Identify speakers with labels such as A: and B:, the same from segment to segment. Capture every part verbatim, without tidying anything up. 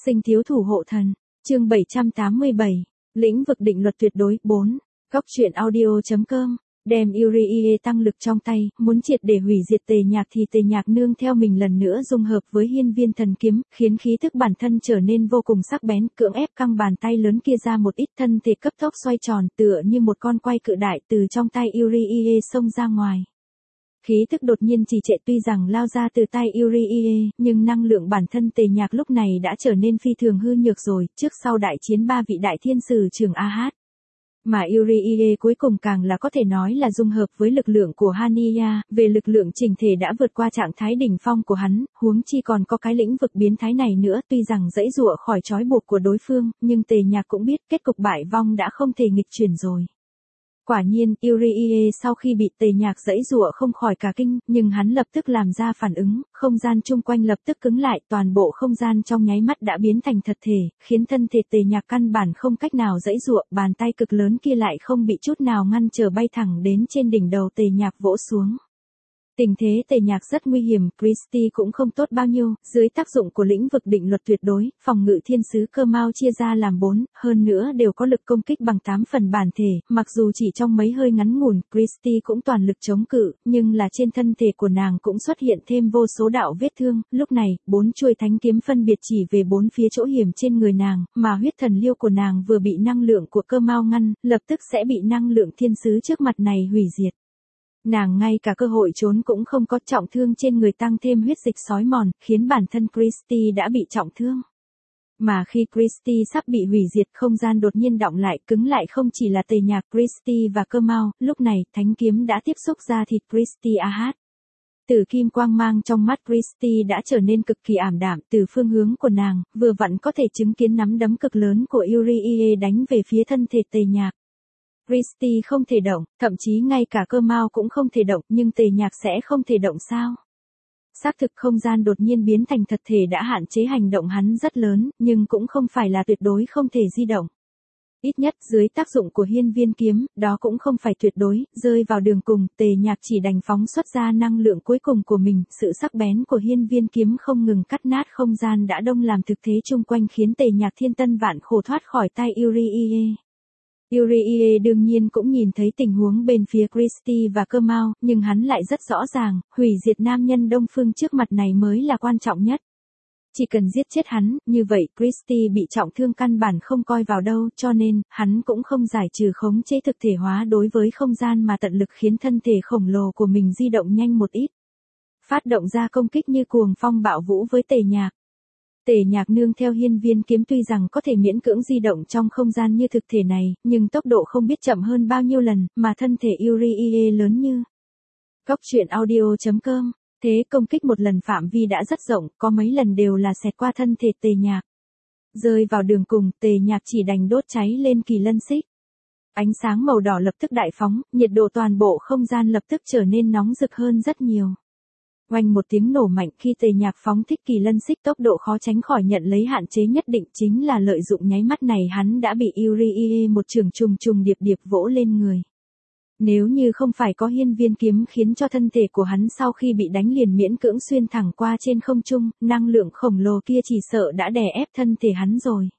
A: Sinh thiếu thủ hộ thần, chương bảy trăm tám mươi bảy, lĩnh vực định luật tuyệt đối, bốn, góc truyện audio.com, đem Uriie tăng lực trong tay, muốn triệt để hủy diệt Tề Nhạc thì Tề Nhạc nương theo mình lần nữa dung hợp với hiên viên thần kiếm, khiến khí thức bản thân trở nên vô cùng sắc bén, cưỡng ép căng bàn tay lớn kia ra một ít, thân thể cấp tốc xoay tròn, tựa như một con quay cự đại từ trong tay Uriie xông ra ngoài. Khí thức đột nhiên trì trệ, tuy rằng lao ra từ tay Uriie, nhưng năng lượng bản thân Tề Nhạc lúc này đã trở nên phi thường hư nhược rồi, trước sau đại chiến ba vị đại thiên sử trưởng a hát. Mà Uriie cuối cùng càng là có thể nói là dung hợp với lực lượng của Hania, về lực lượng chỉnh thể đã vượt qua trạng thái đỉnh phong của hắn, huống chi còn có cái lĩnh vực biến thái này nữa, tuy rằng dãy dụa khỏi trói buộc của đối phương, nhưng Tề Nhạc cũng biết kết cục bại vong đã không thể nghịch chuyển rồi. Quả nhiên, Uriie sau khi bị Tề Nhạc dãy dụa không khỏi cả kinh, nhưng hắn lập tức làm ra phản ứng, không gian chung quanh lập tức cứng lại, toàn bộ không gian trong nháy mắt đã biến thành thật thể, khiến thân thể Tề Nhạc căn bản không cách nào dãy dụa, bàn tay cực lớn kia lại không bị chút nào ngăn trở bay thẳng đến trên đỉnh đầu Tề Nhạc vỗ xuống. Tình thế Tề Nhạc rất nguy hiểm, Christie cũng không tốt bao nhiêu, dưới tác dụng của lĩnh vực định luật tuyệt đối, phòng ngự thiên sứ cơ mau chia ra làm bốn, hơn nữa đều có lực công kích bằng tám phần bản thể, mặc dù chỉ trong mấy hơi ngắn ngủn, Christie cũng toàn lực chống cự, nhưng là trên thân thể của nàng cũng xuất hiện thêm vô số đạo vết thương, lúc này, bốn chuôi thánh kiếm phân biệt chỉ về bốn phía chỗ hiểm trên người nàng, mà huyết thần liêu của nàng vừa bị năng lượng của cơ mau ngăn, lập tức sẽ bị năng lượng thiên sứ trước mặt này hủy diệt. Nàng ngay cả cơ hội trốn cũng không có, trọng thương trên người tăng thêm huyết dịch xói mòn, khiến bản thân Christie đã bị trọng thương. Mà khi Christie sắp bị hủy diệt, không gian đột nhiên đọng lại, cứng lại không chỉ là Tề Nhạc, Christie và cơ mau, lúc này, thánh kiếm đã tiếp xúc ra thịt Christie a hát. Tử kim quang mang trong mắt Christie đã trở nên cực kỳ ảm đạm, từ phương hướng của nàng, vừa vặn có thể chứng kiến nắm đấm cực lớn của Uriie đánh về phía thân thể Tề Nhạc. Christie không thể động, thậm chí ngay cả cơ mau cũng không thể động, nhưng Tề Nhạc sẽ không thể động sao? Xác thực không gian đột nhiên biến thành thật thể đã hạn chế hành động hắn rất lớn, nhưng cũng không phải là tuyệt đối không thể di động. Ít nhất dưới tác dụng của hiên viên kiếm, đó cũng không phải tuyệt đối, rơi vào đường cùng, Tề Nhạc chỉ đành phóng xuất ra năng lượng cuối cùng của mình, sự sắc bén của hiên viên kiếm không ngừng cắt nát không gian đã đông làm thực thế chung quanh khiến Tề Nhạc thiên tân vạn khổ thoát khỏi tay Uriie. Uriie đương nhiên cũng nhìn thấy tình huống bên phía Christie và cơ mau, nhưng hắn lại rất rõ ràng, hủy diệt nam nhân Đông Phương trước mặt này mới là quan trọng nhất. Chỉ cần giết chết hắn, như vậy Christie bị trọng thương căn bản không coi vào đâu, cho nên, hắn cũng không giải trừ khống chế thực thể hóa đối với không gian mà tận lực khiến thân thể khổng lồ của mình di động nhanh một ít. Phát động ra công kích như cuồng phong bạo vũ với Tề Nhạc. Tề Nhạc nương theo hiên viên kiếm tuy rằng có thể miễn cưỡng di động trong không gian như thực thể này, nhưng tốc độ không biết chậm hơn bao nhiêu lần, mà thân thể Uriie lớn như. Góc truyện audio.com, thế công kích một lần phạm vi đã rất rộng, có mấy lần đều là xẹt qua thân thể Tề Nhạc. Rơi vào đường cùng, Tề Nhạc chỉ đành đốt cháy lên kỳ lân xích. Ánh sáng màu đỏ lập tức đại phóng, nhiệt độ toàn bộ không gian lập tức trở nên nóng rực hơn rất nhiều. Oanh một tiếng nổ mạnh khi Tề Nhạc phóng thích kỳ lân xích, tốc độ khó tránh khỏi nhận lấy hạn chế nhất định, chính là lợi dụng nháy mắt này hắn đã bị Uriie một trường trùng trùng điệp điệp vỗ lên người. Nếu như không phải có hiên viên kiếm khiến cho thân thể của hắn sau khi bị đánh liền miễn cưỡng xuyên thẳng qua trên không trung, năng lượng khổng lồ kia chỉ sợ đã đè ép thân thể hắn rồi.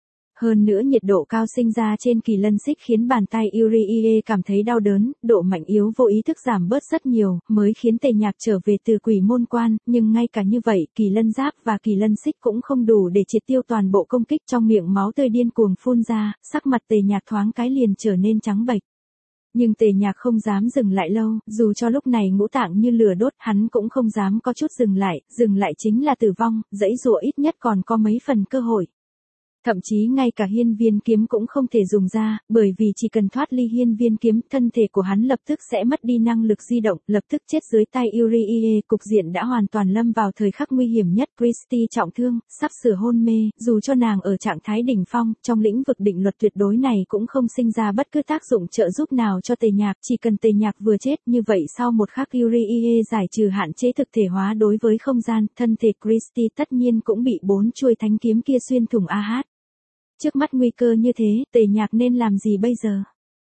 A: Hơn nữa nhiệt độ cao sinh ra trên kỳ lân xích khiến bàn tay Uriie cảm thấy đau đớn, độ mạnh yếu vô ý thức giảm bớt rất nhiều, mới khiến Tề Nhạc trở về từ quỷ môn quan, nhưng ngay cả như vậy, kỳ lân giáp và kỳ lân xích cũng không đủ để triệt tiêu toàn bộ công kích, trong miệng máu tươi điên cuồng phun ra, sắc mặt Tề Nhạc thoáng cái liền trở nên trắng bệch. Nhưng Tề Nhạc không dám dừng lại lâu, dù cho lúc này ngũ tạng như lửa đốt, hắn cũng không dám có chút dừng lại, dừng lại chính là tử vong, dãy dụa ít nhất còn có mấy phần cơ hội. Thậm chí ngay cả hiên viên kiếm cũng không thể dùng ra, bởi vì chỉ cần thoát ly hiên viên kiếm, thân thể của hắn lập tức sẽ mất đi năng lực di động, lập tức chết dưới tay Uriie, cục diện đã hoàn toàn lâm vào thời khắc nguy hiểm nhất. Christie trọng thương, sắp sửa hôn mê, dù cho nàng ở trạng thái đỉnh phong, trong lĩnh vực định luật tuyệt đối này cũng không sinh ra bất cứ tác dụng trợ giúp nào cho Tề Nhạc, chỉ cần Tề Nhạc vừa chết, như vậy sau một khắc Uriie giải trừ hạn chế thực thể hóa đối với không gian, thân thể Christie tất nhiên cũng bị bốn chuôi thánh kiếm kia xuyên thủng a hát. Trước mắt nguy cơ như thế, Tề Nhạc nên làm gì bây giờ?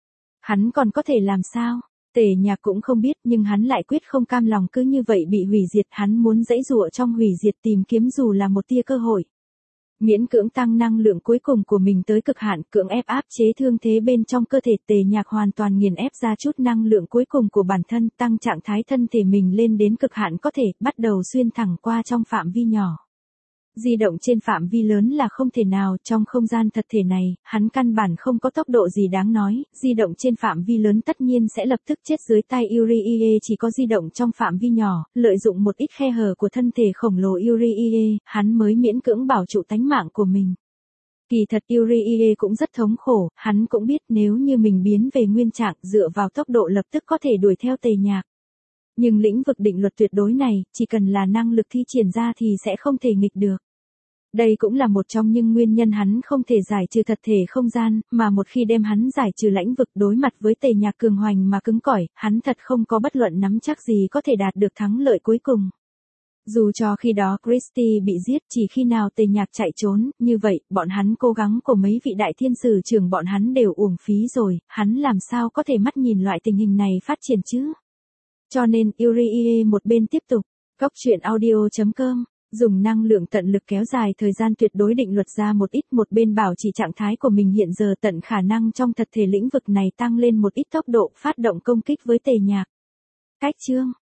A: Hắn còn có thể làm sao? Tề Nhạc cũng không biết, nhưng hắn lại quyết không cam lòng cứ như vậy bị hủy diệt, hắn muốn giãy giụa trong hủy diệt tìm kiếm dù là một tia cơ hội. Miễn cưỡng tăng năng lượng cuối cùng của mình tới cực hạn, cưỡng ép áp chế thương thế bên trong cơ thể. Tề Nhạc hoàn toàn nghiền ép ra chút năng lượng cuối cùng của bản thân, tăng trạng thái thân thể mình lên đến cực hạn có thể, bắt đầu xuyên thẳng qua trong phạm vi nhỏ. Di động trên phạm vi lớn là không thể nào, trong không gian thật thể này, hắn căn bản không có tốc độ gì đáng nói, di động trên phạm vi lớn tất nhiên sẽ lập tức chết dưới tay Uriie, chỉ có di động trong phạm vi nhỏ, lợi dụng một ít khe hở của thân thể khổng lồ Uriie, hắn mới miễn cưỡng bảo trụ tánh mạng của mình. Kỳ thật Uriie cũng rất thống khổ, hắn cũng biết nếu như mình biến về nguyên trạng dựa vào tốc độ lập tức có thể đuổi theo Tề Nhạc. Nhưng lĩnh vực định luật tuyệt đối này, chỉ cần là năng lực thi triển ra thì sẽ không thể nghịch được. Đây cũng là một trong những nguyên nhân hắn không thể giải trừ thật thể không gian, mà một khi đem hắn giải trừ lãnh vực đối mặt với Tề Nhạc cường hoành mà cứng cỏi, hắn thật không có bất luận nắm chắc gì có thể đạt được thắng lợi cuối cùng. Dù cho khi đó Christie bị giết, chỉ khi nào Tề Nhạc chạy trốn, như vậy, bọn hắn cố gắng của mấy vị đại thiên sử trưởng bọn hắn đều uổng phí rồi, hắn làm sao có thể mắt nhìn loại tình hình này phát triển chứ? Cho nên, Uriie một bên tiếp tục, góc truyện audio chấm com, dùng năng lượng tận lực kéo dài thời gian tuyệt đối định luật ra một ít, một bên bảo trì trạng thái của mình hiện giờ tận khả năng trong thật thể lĩnh vực này tăng lên một ít tốc độ phát động công kích với Tề Nhạc. Cách chương